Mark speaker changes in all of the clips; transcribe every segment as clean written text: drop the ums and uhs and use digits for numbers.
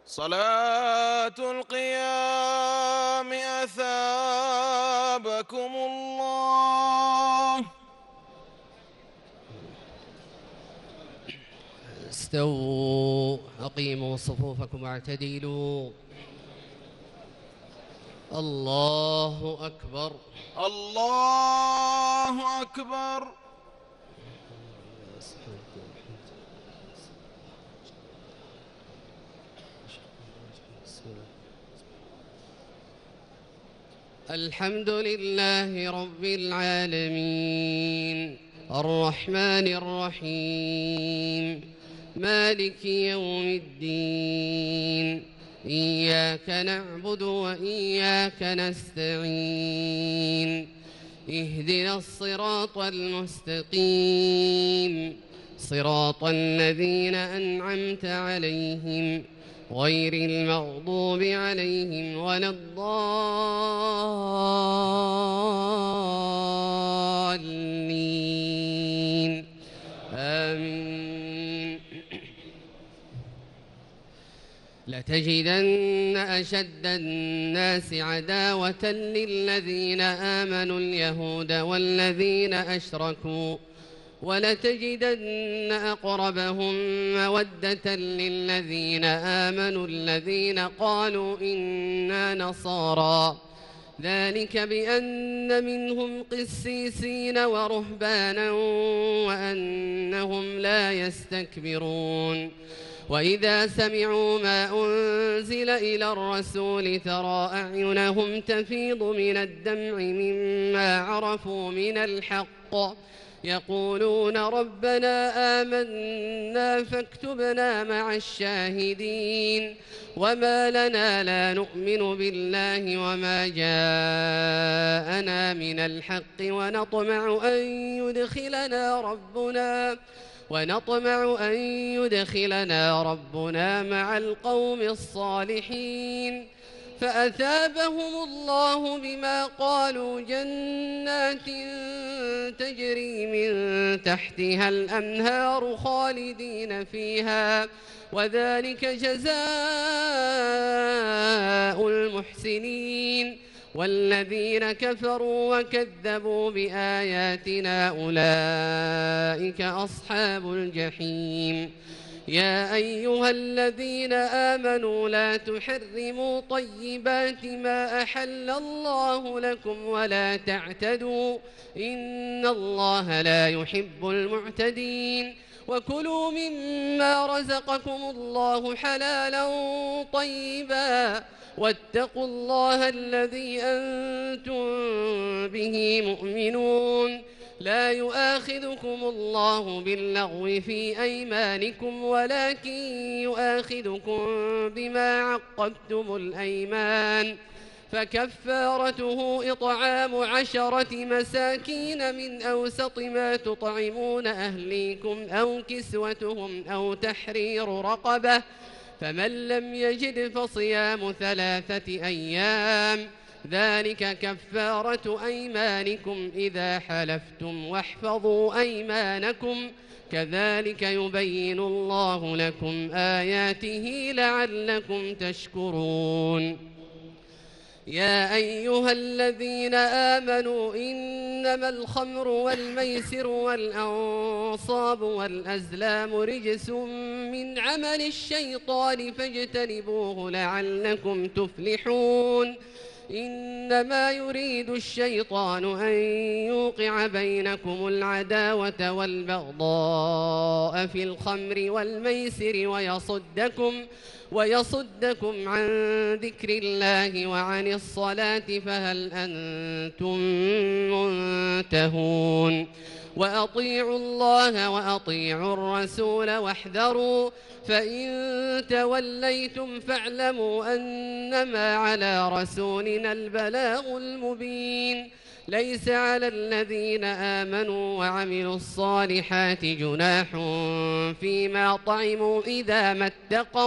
Speaker 1: صلاة القيام أثابكم الله.
Speaker 2: استووا، أقيموا صفوفكم واعتدلوا. الله أكبر.
Speaker 1: الله أكبر.
Speaker 2: الحمد لله رب العالمين الرحمن الرحيم مالك يوم الدين، إياك نعبد وإياك نستعين، اهدنا الصراط المستقيم، صراط الذين أنعمت عليهم غير المغضوب عليهم ولا الضالين، آمين. لتجدن أشد الناس عداوة للذين آمنوا اليهود والذين أشركوا، ولتجدن أقربهم مودة للذين آمنوا الذين قالوا إنا نصارى، ذلك بأن منهم قسيسين ورهبانا وأنهم لا يستكبرون. وإذا سمعوا ما أنزل إلى الرسول ترى أعينهم تفيض من الدمع مما عرفوا من الحق، يقولون ربنا آمنا فاكتبنا مع الشاهدين. وما لنا لا نؤمن بالله وما جاءنا من الحق ونطمع أن يدخلنا ربنا مع القوم الصالحين. فأثابهم الله بما قالوا جنات تجري من تحتها الأنهار خالدين فيها، وذلك جزاء المحسنين. والذين كفروا وكذبوا بآياتنا أولئك أصحاب الجحيم. يا أيها الذين آمنوا لا تحرموا طيبات ما أحل الله لكم ولا تعتدوا، إن الله لا يحب المعتدين. وكلوا مما رزقكم الله حلالا طيبا، واتقوا الله الذي أنتم به مؤمنون. لا يؤاخذكم الله باللغو في أيمانكم ولكن يؤاخذكم بما عقدتم الأيمان، فكفارته إطعام 10 مساكين من أوسط ما تطعمون أهليكم أو كسوتهم أو تحرير رقبة، فمن لم يجد فصيام 3 أيام، ذلك كفارة أيمانكم إذا حلفتم، واحفظوا أيمانكم، كذلك يبين الله لكم آياته لعلكم تشكرون. يا أيها الذين آمنوا إنما الخمر والميسر والأنصاب والأزلام رجس من عمل الشيطان فاجتنبوه لعلكم تفلحون. إنما يريد الشيطان أن يوقع بينكم العداوة والبغضاء في الخمر والميسر ويصدكم عن ذكر الله وعن الصلاة، فهل أنتم منتهون؟ وأطيعوا الله وأطيعوا الرسول واحذروا، فإن توليتم فاعلموا أنما على رسولنا البلاغ المبين. ليس على الذين آمنوا وعملوا الصالحات جناح فيما طعموا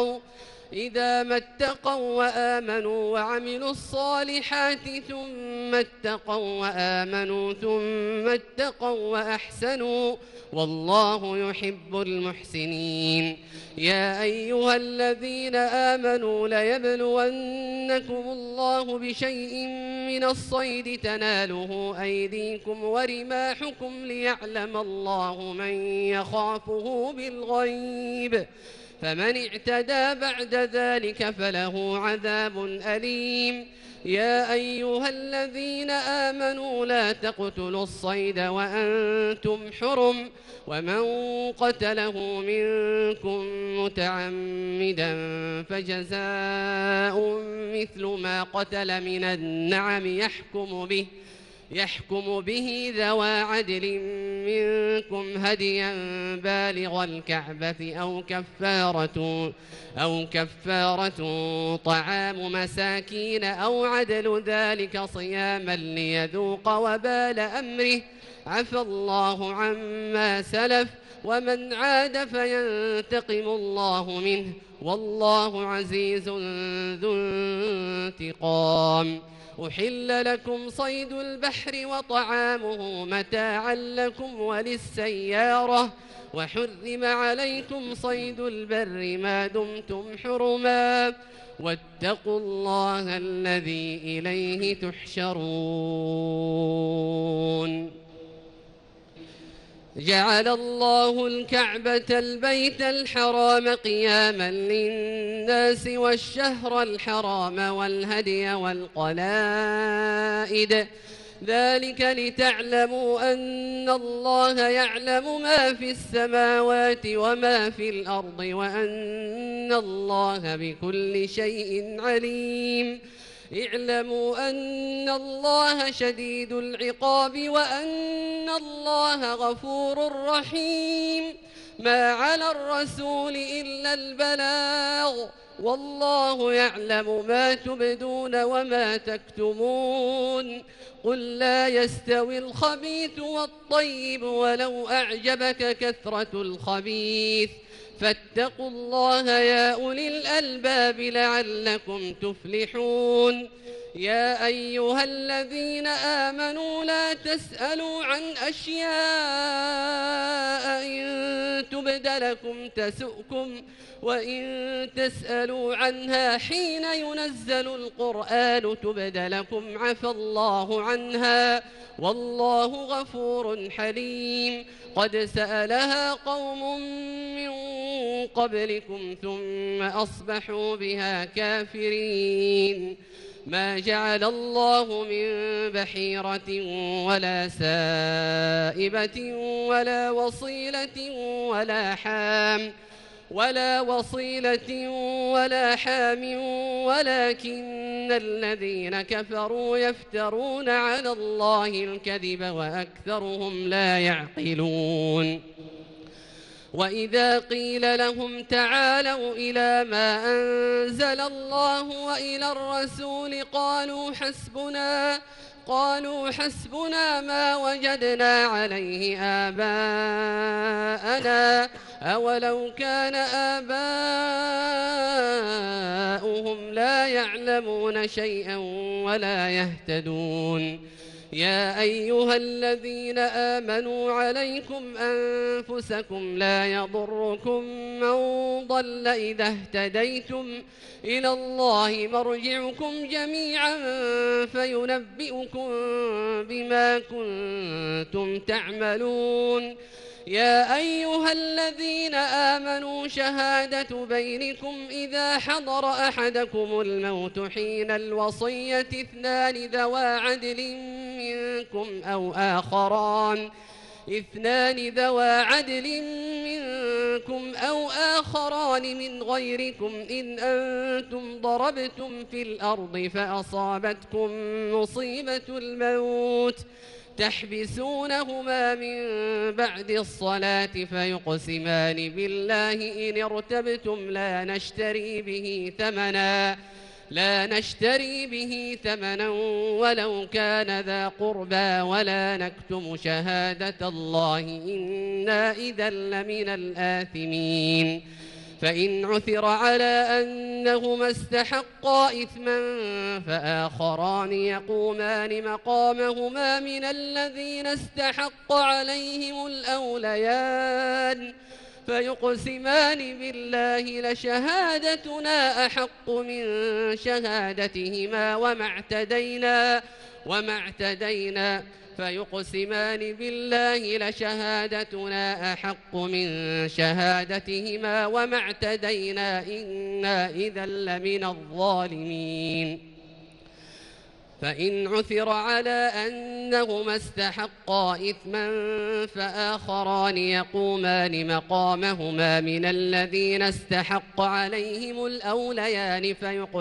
Speaker 2: إذا ما اتقوا وآمنوا وعملوا الصالحات ثم ثم اتقوا وآمنوا ثم اتقوا وأحسنوا والله يحب المحسنين. يا أيها الذين آمنوا ليبلونكم الله بشيء من الصيد تناله أيديكم ورماحكم ليعلم الله من يخافه بالغيب، فمن اعتدى بعد ذلك فله عذاب أليم. يا أيها الذين آمنوا لا تقتلوا الصيد وأنتم حرم، ومن قتله منكم متعمدا فجزاء مثل ما قتل من النعم يحكم به ذوى عدل منكم هديا بالغ الكعبة أو كفارة طعام مساكين أو عدل ذلك صياما ليذوق وبال أمره، عفى الله عما سلف ومن عاد فينتقم الله منه والله عزيز ذو انتقام. أحل لكم صيد البحر وطعامه متاعا لكم وللسيارة، وحرم عليكم صيد البر ما دمتم حرما، واتقوا الله الذي إليه تحشرون. جعل الله الكعبة البيت الحرام قياما للناس والشهر الحرام والهدي والقلائد، ذلك لتعلموا أن الله يعلم ما في السماوات وما في الأرض وأن الله بكل شيء عليم. اعلموا أن الله شديد العقاب وأن الله غفور رحيم. ما على الرسول إلا البلاغ، والله يعلم ما تبدون وما تكتمون. قل لا يستوي الخبيث والطيب ولو أعجبك كثرة الخبيث، فاتقوا الله يا أولي الألباب لعلكم تفلحون. يا أيها الذين آمنوا لا تسألوا عن أشياء إن تبد لكم تسؤكم، وإن تسألوا عنها حين ينزل القرآن تبد لكم عفى الله عنها والله غفور حليم. قد سألها قوم من قبلكم ثم أصبحوا بها كافرين. ما جعل الله من بحيرة ولا سائبة ولا وصيلة ولا حام ولكن الذين كفروا يفترون على الله الكذب وأكثرهم لا يعقلون. وإذا قيل لهم تعالوا إلى ما أنزل الله وإلى الرسول قالوا حسبنا ما وجدنا عليه آباءنا أولو كان آباؤهم لا يعلمون شيئا ولا يهتدون. يا أيها الذين آمنوا عليكم أنفسكم لا يضركم من ضل إذا اهتديتم إلى الله مرجعكم جميعا فينبئكم بما كنتم تعملون. يا أيها الذين آمنوا شهادة بينكم إذا حضر أحدكم الموت حين الوصية اثنان ذوى عدل منكم أو آخران من غيركم إن أنتم ضربتم في الأرض فأصابتكم مصيبة الموت تحبسونهما من بعد الصلاة فيقسمان بالله إن ارتبتم لا نشتري به ثمنا ولو كان ذا قربى ولا نكتم شهادة الله إنا إذا لمن الآثمين. فإن عثر على أنهما استحقا إثما فآخران يقومان مقامهما من الذين استحق عليهم الأوليان فيقسمان بالله لشهادتنا أحق من شهادتهما وما اعتدينا فيقسمان بالله لشهادتنا أحق من شهادتهما وما اعتدينا إنا إذا لمن الظالمين. فإن عثر على أنهما استحقا إثما فآخران يقومان مقامهما من الذين استحق عليهم الأوليان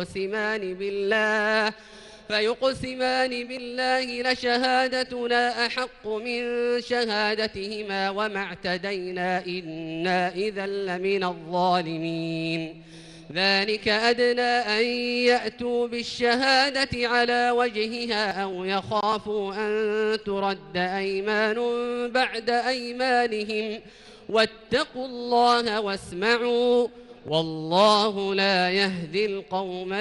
Speaker 2: فيقسمان بالله لشهادتنا أحق من شهادتهما وما اعتدينا إنا إذا لمن الظالمين. ذلك أدنى أن يأتوا بالشهادة على وجهها أو يخافوا أن ترد أيمان بعد أيمانهم واتقوا الله واسمعوا والله لا يهدي القوم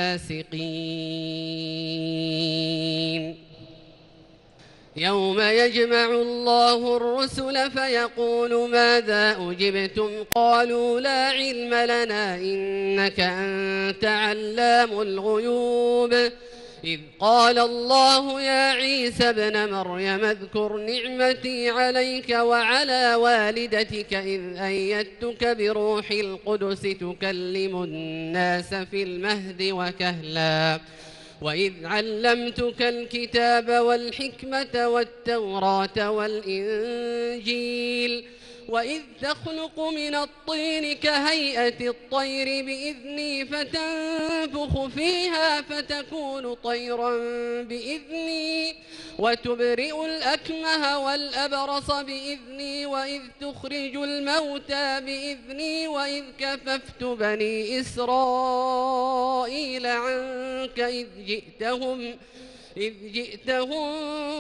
Speaker 2: الفاسقين. يوم يجمع الله الرسل فيقول ماذا أجبتم قالوا لا علم لنا إنك أنت علام الغيوب. إذ قال الله يا عيسى ابن مريم اذكر نعمتي عليك وعلى والدتك إذ أيدتك بروح القدس تكلم الناس في المهد وكهلا وإذ علمتك الكتاب والحكمة والتوراة والإنجيل وإذ تخلق من الطين كهيئة الطير بإذني فتنفخ فيها فتكون طيرا بإذني وتبرئ الأكمه والأبرص بإذني وإذ تخرج الموتى بإذني وإذ كففت بني إسرائيل عنك إذ جئتهم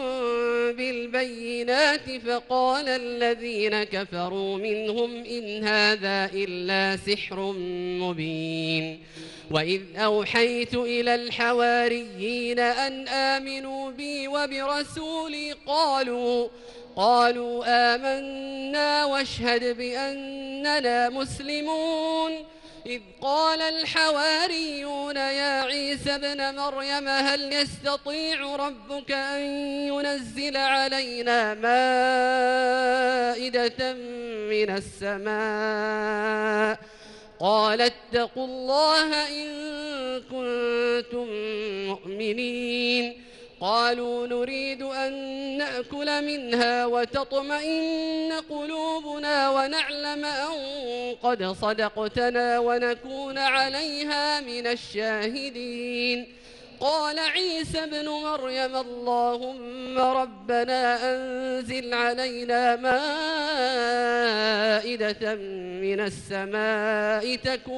Speaker 2: بالبينات فقال الذين كفروا منهم إن هذا إلا سحر مبين. وإذ أوحيت إلى الحواريين أن آمنوا بي وبرسولي قالوا آمنا واشهد بأننا مسلمون. إذ قال الحواريون يا عيسى ابن مريم هل يستطيع ربك أن ينزل علينا مائدة من السماء قال اتقوا الله إن كنتم مؤمنين. قالوا نريد أن نأكل منها وتطمئن قلوبنا ونعلم أن قد صدقتنا ونكون عليها من الشاهدين. قال عيسى ابن مريم اللهم ربنا أنزل علينا مائدة من السماء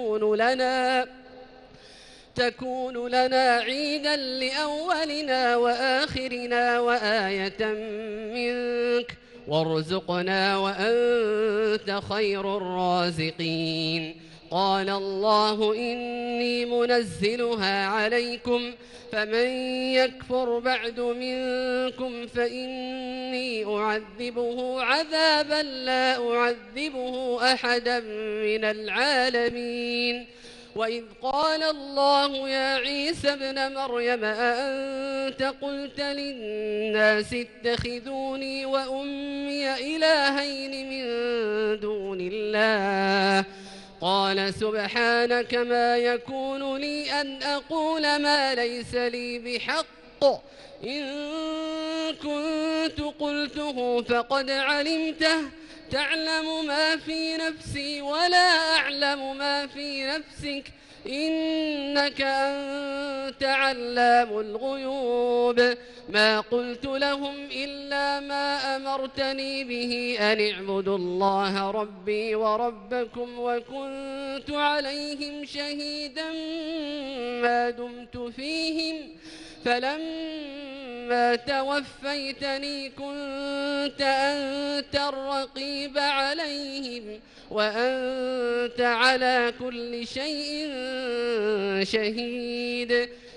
Speaker 2: تكون لنا عيدا لأولنا وآخرنا وآية منك وارزقنا وأنت خير الرازقين. قال الله إني منزلها عليكم فمن يكفر بعد منكم فإني أعذبه عذابا لا أعذبه أحدا من العالمين. وإذ قال الله يا عيسى ابن مريم أأنت قلت للناس اتخذوني وأمي إلهين من دون الله قال سبحانك ما يكون لي أن أقول ما ليس لي بحق إن كنت قلته فقد علمته تعلم ما في نفسي ولا أعلم ما في نفسك إنك أنت علام الغيوب. ما قلت لهم إلا ما أمرتني به أن اعبدوا الله ربي وربكم وكنت عليهم شهيدا ما دمت فيهم فلما توفيتني كنت أنت الرقيب عليهم وأنت على كل شيء شهيد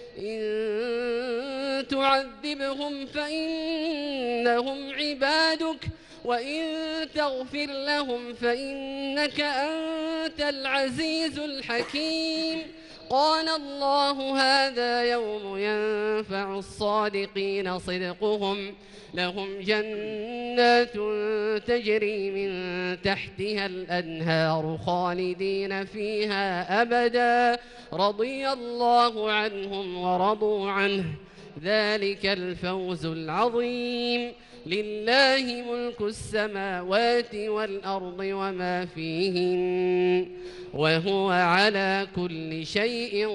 Speaker 2: إن تعذبهم فإنهم عبادك وإن تغفر لهم فإنك أنت العزيز الحكيم قال الله هذا يوم ينفع الصادقين صدقهم لهم جنات تجري من تحتها الأنهار خالدين فيها أبدا رضي الله عنهم ورضوا عنه ذلك الفوز العظيم لله ملك السماوات والأرض وما فيهن وهو على كل شيء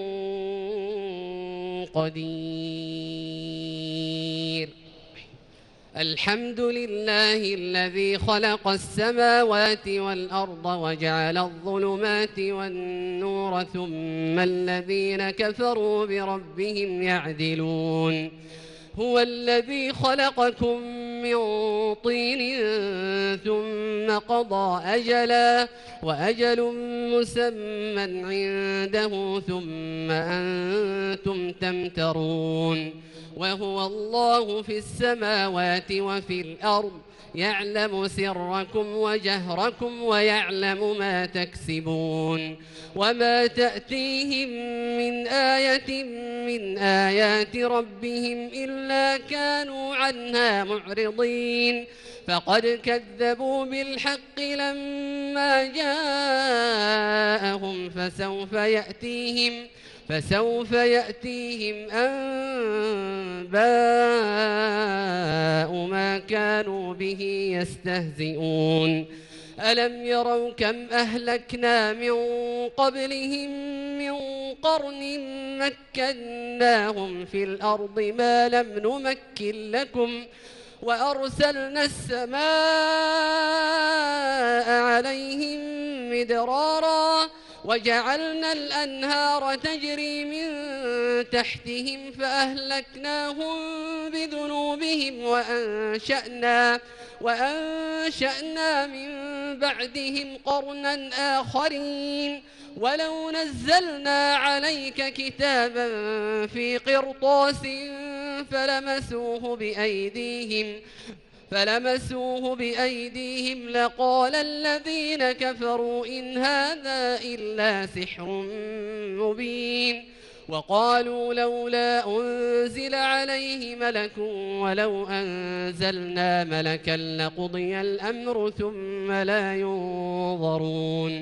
Speaker 2: قدير الحمد لله الذي خلق السماوات والأرض وجعل الظلمات والنور ثم الذين كفروا بربهم يعدلون هو الذي خلقكم من طين ثم قضى أجلا وأجل مسمى عنده ثم أنتم تمترون وهو الله في السماوات وفي الأرض يعلم سركم وجهركم ويعلم ما تكسبون وما تأتيهم من آية من آيات ربهم إلا كانوا عنها معرضين فقد كذبوا بالحق لما جاءهم فسوف يأتيهم أنباء ما كانوا به يستهزئون ألم يروا كم أهلكنا من قبلهم من قرن مكناهم في الأرض ما لم نمكن لكم وأرسلنا السماء عليهم مدرارا وجعلنا الأنهار تجري من تحتهم فأهلكناهم بذنوبهم وأنشأنا من بعدهم قرنا آخرين ولو نزلنا عليك كتابا في قرطاس فلمسوه بأيديهم لقال الذين كفروا إن هذا إلا سحر مبين وقالوا لولا أنزل عليه ملك ولو أنزلنا ملكا لقضي الأمر ثم لا ينظرون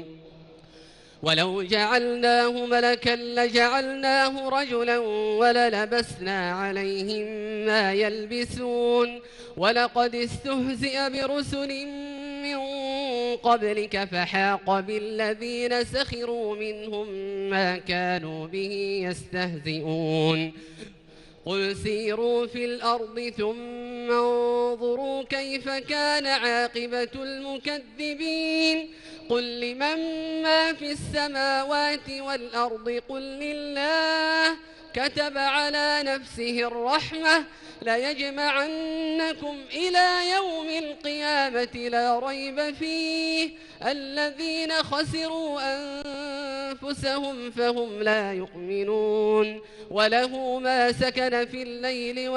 Speaker 2: ولو جعلناه ملكا لجعلناه رجلا وللبسنا عليهم ما يلبسون ولقد استهزئ برسل من قبلك فحاق بالذين سخروا منهم ما كانوا به يستهزئون قل سيروا في الأرض ثم انظروا كيف كان عاقبة المكذبين قل لمن ما في السماوات والأرض قل لله كتب على نفسه الرحمة ليجمعنكم إلى يوم القيامة لا ريب فيه الذين خسروا أنفسهم فهم لا يؤمنون وله ما سكن في الليل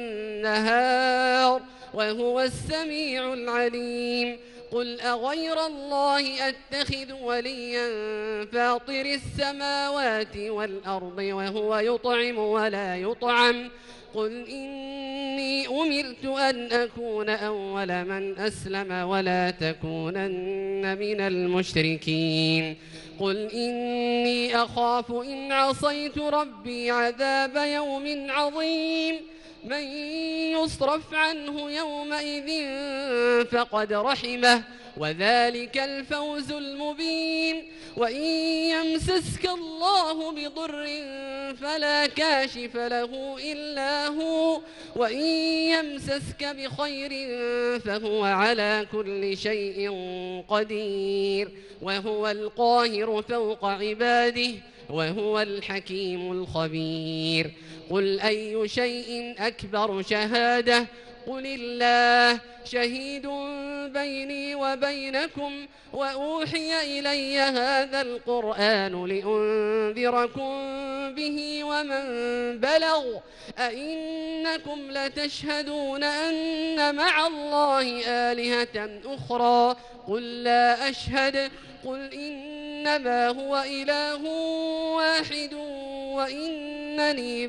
Speaker 2: والنهار وهو السميع العليم قل أغير الله أتخذ وليا فاطر السماوات والأرض وهو يطعم ولا يطعم قل إني أمرت أن أكون أول من أسلم ولا تكونن من المشركين قل إني أخاف إن عصيت ربي عذاب يوم عظيم من يصرف عنه يومئذ فقد رحمه وذلك الفوز المبين وإن يمسسك الله بضر فلا كاشف له إلا هو وإن يمسسك بخير فهو على كل شيء قدير وهو القاهر فوق عباده وهو الحكيم الخبير قل أي شيء أكبر شهادة قل الله شهيد بيني وبينكم وأوحي إلي هذا القرآن لأنذركم به ومن بلغ أئنكم لتشهدون أن مع الله آلهة أخرى قل لا أشهد قل إنما هو إله واحد وإنني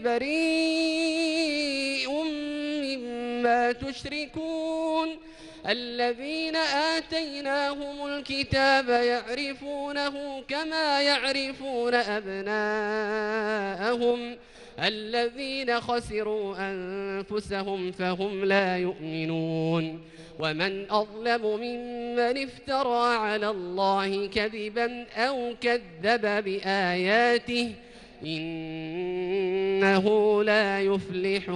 Speaker 2: بريء مما تشركون الذين آتيناهم الكتاب يعرفونه كما يعرفون أبناءهم الذين خسروا أنفسهم فهم لا يؤمنون ومن أظلم ممن افترى على الله كذبا أو كذب بآياته إنه لا يفلح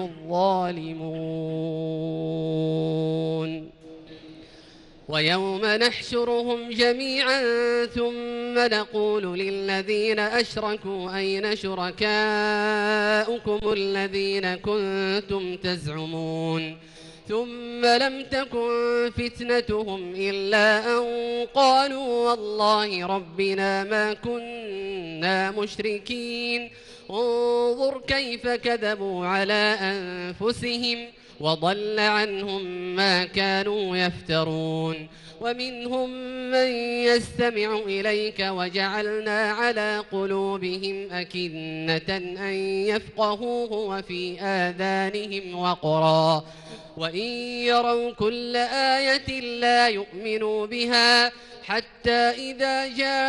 Speaker 2: الظالمون ويوم نحشرهم جميعا ثم نقول للذين أشركوا أين شركاؤكم الذين كنتم تزعمون ثم لم تكن فتنتهم إلا أن قالوا والله ربنا ما كنا مشركين انظر كيف كذبوا على أنفسهم وضل عنهم ما كانوا يفترون ومنهم من يستمع إليك وجعلنا على قلوبهم أكنة أن يفقهوه وفي آذانهم وقرا وإن يروا كل آية لا يؤمنوا بها حتى إذا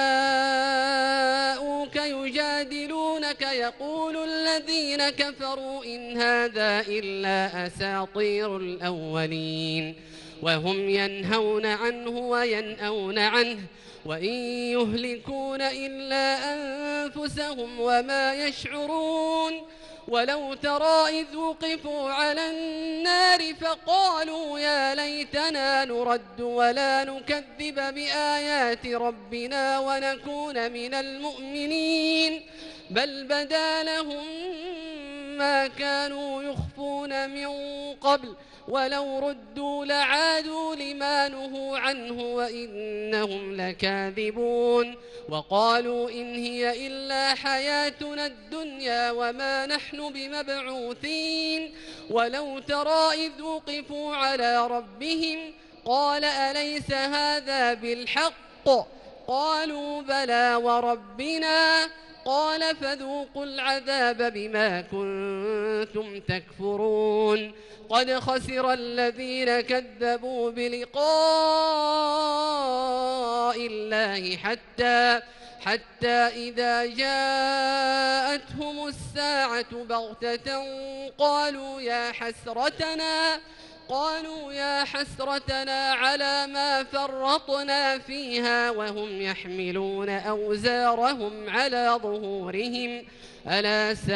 Speaker 2: جاءوك يجادلونك يقول الذين كفروا إن هذا إلا أساطير الأولين وهم ينهون عنه وينأون عنه وإن يهلكون إلا أنفسهم وما يشعرون ولو ترى إذ وقفوا على النار فقالوا يا ليتنا نرد ولا نكذب بآيات ربنا ونكون من المؤمنين بل بدا لهم ما كانوا يخفون من قبل ولو ردوا لعادوا لما نهوا عنه وإنهم لكاذبون وقالوا إن هي إلا حياتنا الدنيا وما نحن بمبعوثين ولو ترى إذ وقفوا على ربهم قال أليس هذا بالحق قالوا بلى وربنا قال فذوقوا العذاب بما كنتم تكفرون قد خسر الذين كذبوا بلقاء الله حتى إذا جاءتهم الساعة بغتة قالوا يا حسرتنا على ما فرطنا فيها وهم يحملون أوزارهم على ظهورهم ألا ساء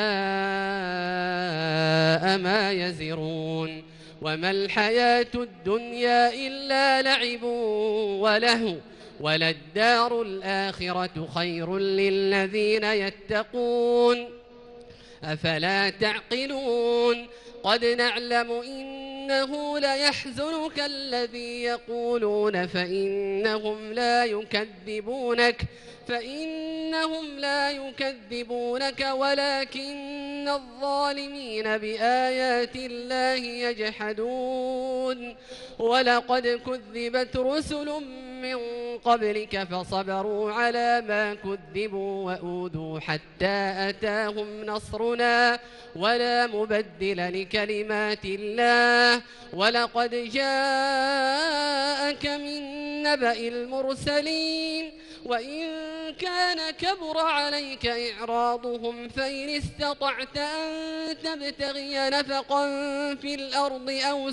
Speaker 2: ما يزرون وما الحياة الدنيا إلا لعب ولهو وللدار الآخرة خير للذين يتقون أفلا تعقلون قد نعلم إنه ليحزنك الذي يقولون فإنهم لا يكذبونك ولكن الظالمين بآيات الله يجحدون ولقد كذبت رسل من قبلك فصبروا على ما كذبوا وأوذوا حتى أتاهم نصرنا ولا مبدل لكلمات الله ولقد جاءك من نبأ المرسلين وإن كان كبر عليك إعراضهم فإن استطعت أن تبتغي نفقا في الأرض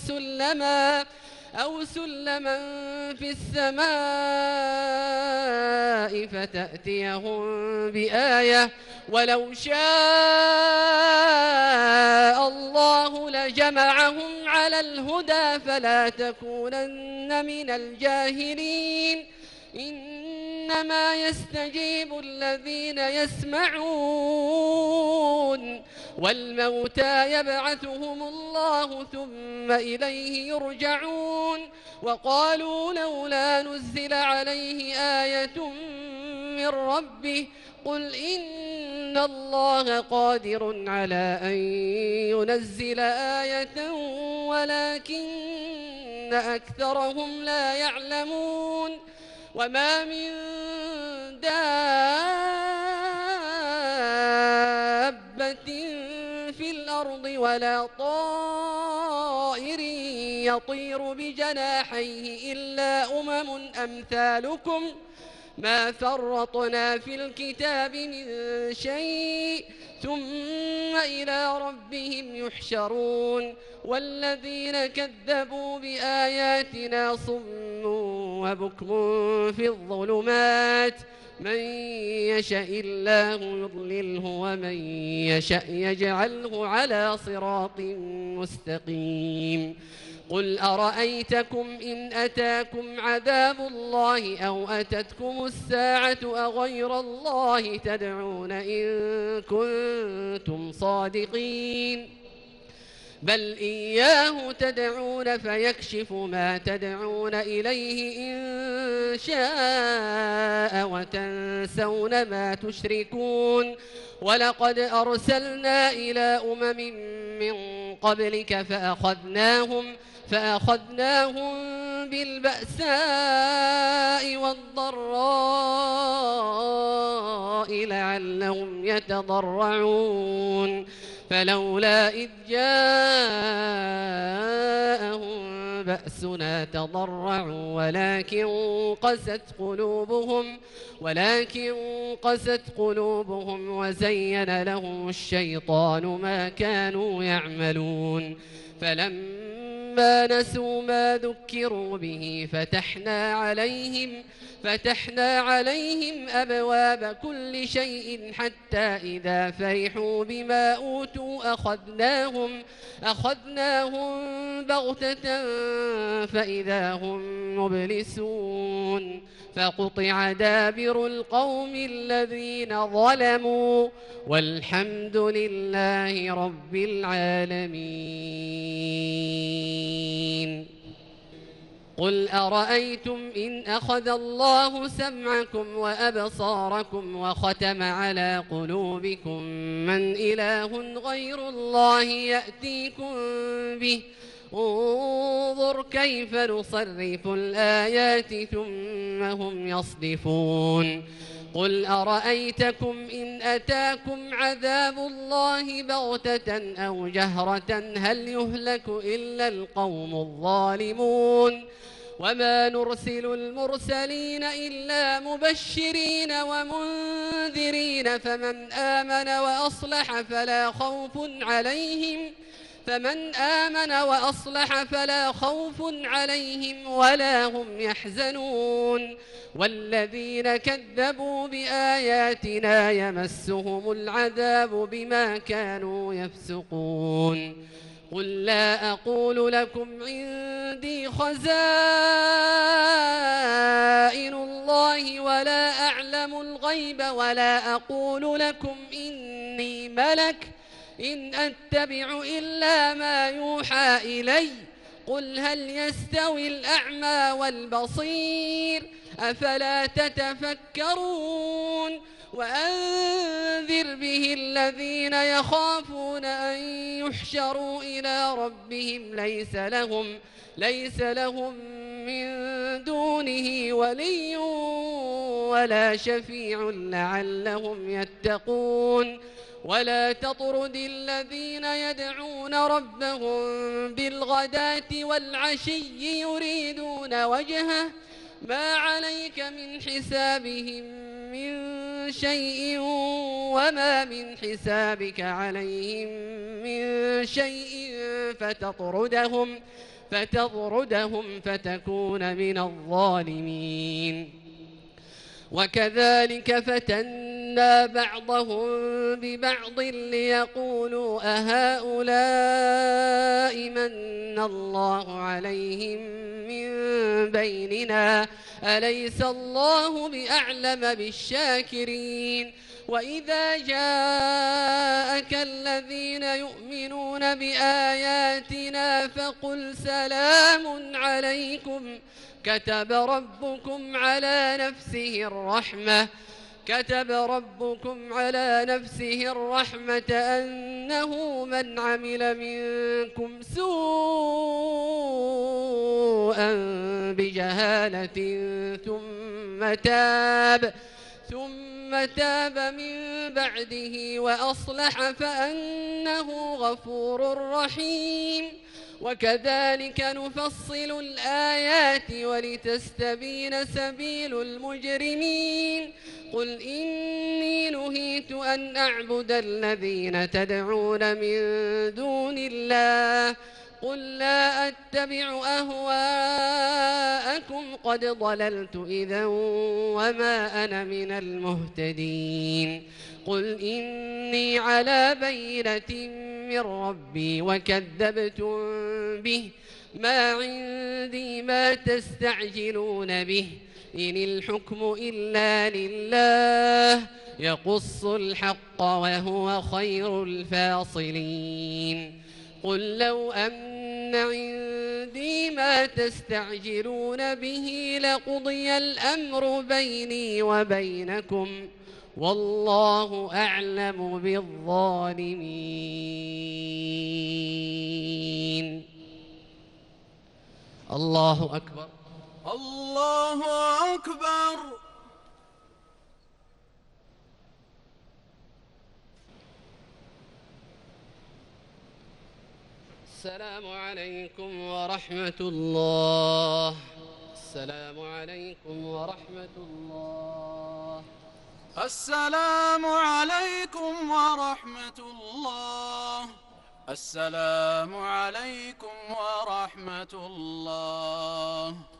Speaker 2: أو سلما في السماء فتأتيهم بآية ولو شاء الله لجمعهم على الهدى فلا تكونن من الجاهلين إنما يستجيب الذين يسمعون والموتى يبعثهم الله ثم إليه يرجعون وقالوا لولا نزل عليه آية من ربه قل إن الله قادر على أن ينزل آية ولكن أكثرهم لا يعلمون وما من دابة في الأرض ولا طائر يطير بجناحيه إلا أمثالكم ما فرطنا في الكتاب من شيء ثم إلى ربهم يحشرون والذين كذبوا بآياتنا صم وبكم في الظلمات من يشاء الله يضلله ومن يشاء يجعله على صراط مستقيم قل أرأيتكم إن أتاكم عذاب الله أو أتتكم الساعة أغير الله تدعون إن كنتم صادقين بل إياه تدعون فيكشف ما تدعون إليه إن شاء وتنسون ما تشركون ولقد أرسلنا إلى من قبلك فأخذناهم بالبأساء والضراء لعلهم يتضرعون فلولا إذ جاءهم بأسنا تضرعوا ولكن قست قلوبهم وزين لهم الشيطان ما كانوا يعملون فلما نسوا ما ذكروا به فتحنا عليهم أبواب كل شيء حتى إذا فرحوا بما أوتوا أخذناهم بغتة فإذا هم مبلسون فقطع دابر القوم الذين ظلموا والحمد لله رب العالمين قل أرأيتم إن أخذ الله سمعكم وأبصاركم وختم على قلوبكم من إله غير الله يأتيكم به انظر كيف نصرف الآيات ثم هم يصدفون قل أرأيتكم إن أتاكم عذاب الله بغتة أو جهرة هل يهلك إلا القوم الظالمون وما نرسل المرسلين إلا مبشرين ومنذرين فمن آمن وأصلح فلا خوف عليهم ولا هم يحزنون والذين كذبوا بآياتنا يمسهم العذاب بما كانوا يفسقون قل لا أقول لكم عندي خزائن الله ولا أعلم الغيب ولا أقول لكم إني ملك إن أتبع إلا ما يوحى إلي قل هل يستوي الأعمى والبصير أفلا تتفكرون وأنذر به الذين يخافون أن يحشروا إلى ربهم ليس لهم من دونه ولي ولا شفيع لعلهم يتقون ولا تطرد الذين يدعون ربهم بالغداة والعشي يريدون وجهه ما عليك من حسابهم من شيء وما من حسابك عليهم من شيء فتطردهم فتكون من الظالمين وكذلك فتنا بعضهم ببعض ليقولوا أهؤلاء من الله عليهم من بيننا أليس الله بأعلم بالشاكرين وإذا جاءك جاءك الذين يؤمنون بآياتنا فقل سلام عليكم كتب ربكم على نفسه الرحمة أنه من عمل منكم سوءا بجهالة ثم تاب من بعده وأصلح فأنه غفور رحيم. وكذلك نفصل الآيات ولتستبين سبيل المجرمين. قل إني نهيت أن أعبد الذين تدعون من دون الله قل لا أتبع أهواءكم قد ضللت إذا وما أنا من المهتدين. قل إني على بينة من ربي وكذبتم به ما عندي ما تستعجلون به إن الحكم إلا لله يقص الحق وهو خير الفاصلين. قل لو أن عندي ما تستعجلون به لقضي الأمر بيني وبينكم والله أعلم بالظالمين. الله أكبر.
Speaker 1: الله أكبر.
Speaker 2: السلام عليكم ورحمة الله. السلام عليكم ورحمة الله.
Speaker 1: السلام عليكم ورحمة الله. السلام عليكم ورحمة الله.